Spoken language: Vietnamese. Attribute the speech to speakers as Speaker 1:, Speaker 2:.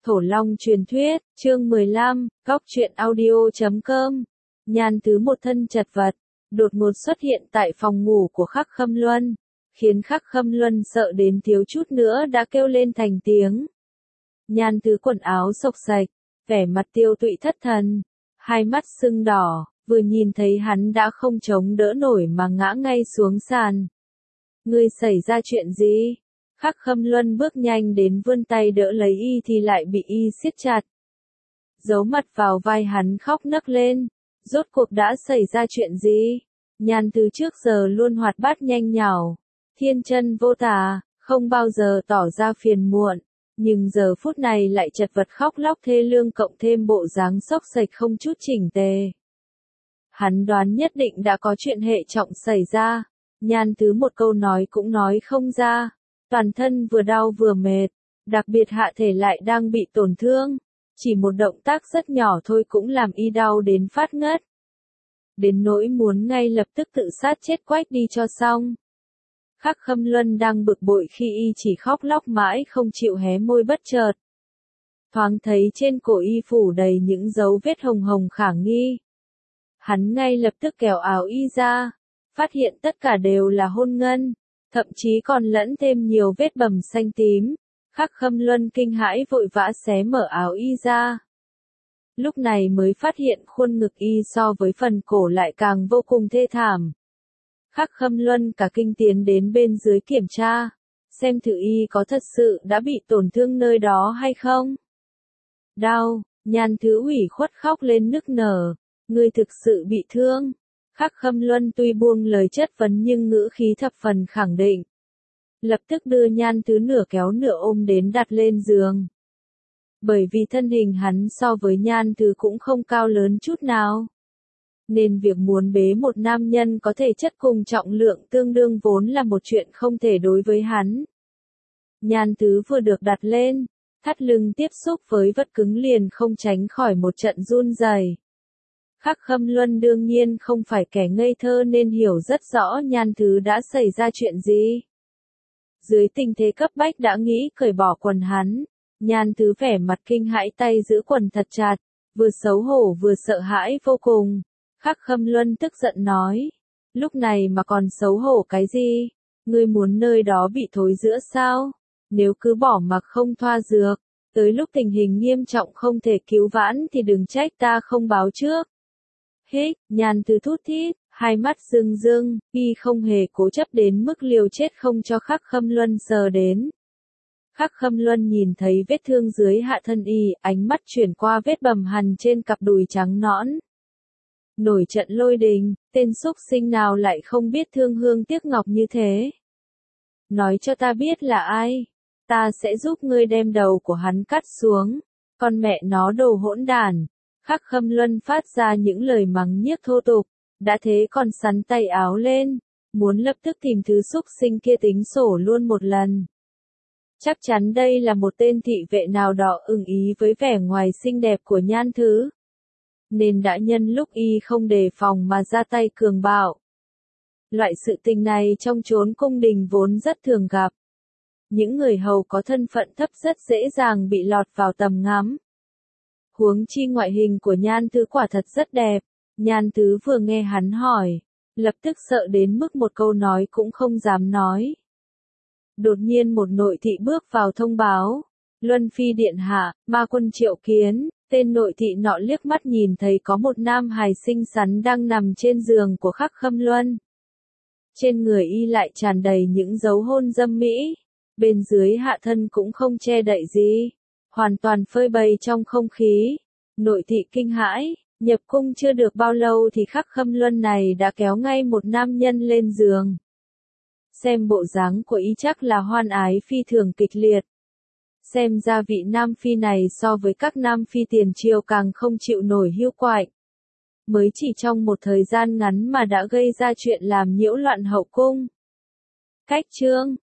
Speaker 1: Thổ Long truyền thuyết, chương 15, góc truyện audio.com. Nhan Tứ một thân chật vật, đột ngột xuất hiện tại phòng ngủ của Khắc Khâm Luân, khiến Khắc Khâm Luân sợ đến thiếu chút nữa đã kêu lên thành tiếng. Nhan Tứ quần áo xộc xạch, vẻ mặt tiêu tụy thất thần, hai mắt sưng đỏ, vừa nhìn thấy hắn đã không chống đỡ nổi mà ngã ngay xuống sàn. Ngươi xảy ra chuyện gì? Khắc Khâm Luân bước nhanh đến vươn tay đỡ lấy y thì lại bị y siết chặt. Giấu mặt vào vai hắn khóc nấc lên. Rốt cuộc đã xảy ra chuyện gì? Nhan Tứ trước giờ luôn hoạt bát nhanh nhảu, thiên chân vô tà, không bao giờ tỏ ra phiền muộn, nhưng giờ phút này lại chật vật khóc lóc thê lương cộng thêm bộ dáng xốc xệch không chút chỉnh tề. Hắn đoán nhất định đã có chuyện hệ trọng xảy ra. Nhan Tứ một câu nói cũng nói không ra. Toàn thân vừa đau vừa mệt, đặc biệt hạ thể lại đang bị tổn thương. Chỉ một động tác rất nhỏ thôi cũng làm y đau đến phát ngất. Đến nỗi muốn ngay lập tức tự sát chết quách đi cho xong. Khắc Khâm Luân đang bực bội khi y chỉ khóc lóc mãi không chịu hé môi bất chợt. Thoáng thấy trên cổ y phủ đầy những dấu vết hồng hồng khả nghi. Hắn ngay lập tức kéo áo y ra, phát hiện tất cả đều là hôn ngân. Thậm chí còn lẫn thêm nhiều vết bầm xanh tím. Khắc Khâm Luân kinh hãi vội vã xé mở áo y ra. Lúc này mới phát hiện khuôn ngực y so với phần cổ lại càng vô cùng thê thảm. Khắc Khâm Luân cả kinh tiến đến bên dưới kiểm tra, xem thử y có thật sự đã bị tổn thương nơi đó hay không. Đau, Nhan Thứ ủy khuất khóc lên nức nở, ngươi thực sự bị thương. Khắc Khâm Luân tuy buông lời chất vấn nhưng ngữ khí thập phần khẳng định. Lập tức đưa Nhan Thứ nửa kéo nửa ôm đến đặt lên giường. Bởi vì thân hình hắn so với Nhan Thứ cũng không cao lớn chút nào. Nên việc muốn bế một nam nhân có thể chất cùng trọng lượng tương đương vốn là một chuyện không thể đối với hắn. Nhan Thứ vừa được đặt lên, thắt lưng tiếp xúc với vật cứng liền không tránh khỏi một trận run rẩy. Khắc Khâm Luân đương nhiên không phải kẻ ngây thơ nên hiểu rất rõ Nhan Thứ đã xảy ra chuyện gì. Dưới tình thế cấp bách đã nghĩ cởi bỏ quần hắn, Nhan Thứ vẻ mặt kinh hãi tay giữ quần thật chặt, vừa xấu hổ vừa sợ hãi vô cùng. Khắc Khâm Luân tức giận nói, lúc này mà còn xấu hổ cái gì? Ngươi muốn nơi đó bị thối rữa sao? Nếu cứ bỏ mặc không thoa dược, tới lúc tình hình nghiêm trọng không thể cứu vãn thì đừng trách ta không báo trước. Hích, Nhan Thứ thút thít, hai mắt rưng rưng, y không hề cố chấp đến mức liều chết không cho Khắc Khâm Luân sờ đến. Khắc Khâm Luân nhìn thấy vết thương dưới hạ thân y, ánh mắt chuyển qua vết bầm hằn trên cặp đùi trắng nõn. Nổi trận lôi đình, tên súc sinh nào lại không biết thương hương tiếc ngọc như thế. Nói cho ta biết là ai, ta sẽ giúp ngươi đem đầu của hắn cắt xuống, con mẹ nó đồ hỗn đản. Khắc Khâm Luân phát ra những lời mắng nhiếc thô tục, đã thế còn sắn tay áo lên, muốn lập tức tìm thứ súc sinh kia tính sổ luôn một lần. Chắc chắn đây là một tên thị vệ nào đó ưng ý với vẻ ngoài xinh đẹp của Nhan Thứ, nên đã nhân lúc y không đề phòng mà ra tay cường bạo. Loại sự tình này trong chốn cung đình vốn rất thường gặp. Những người hầu có thân phận thấp rất dễ dàng bị lọt vào tầm ngắm. Huống chi ngoại hình của Nhan Thứ quả thật rất đẹp. Nhan Thứ vừa nghe hắn hỏi, lập tức sợ đến mức một câu nói cũng không dám nói. Đột nhiên một nội thị bước vào thông báo, Luân Phi điện hạ, ma quân triệu kiến. Tên nội thị nọ liếc mắt nhìn thấy có một nam hài xinh xắn đang nằm trên giường của Khắc Khâm Luân. Trên người y lại tràn đầy những dấu hôn dâm mỹ, bên dưới hạ thân cũng không che đậy gì, hoàn toàn phơi bày trong không khí. Nội thị kinh hãi, nhập cung chưa được bao lâu thì Khắc Khâm Luân này đã kéo ngay một nam nhân lên giường. Xem bộ dáng của y chắc là hoan ái phi thường kịch liệt. Xem ra vị nam phi này so với các nam phi tiền triều càng không chịu nổi hiu quạnh. Mới chỉ trong một thời gian ngắn mà đã gây ra chuyện làm nhiễu loạn hậu cung. Cách chương,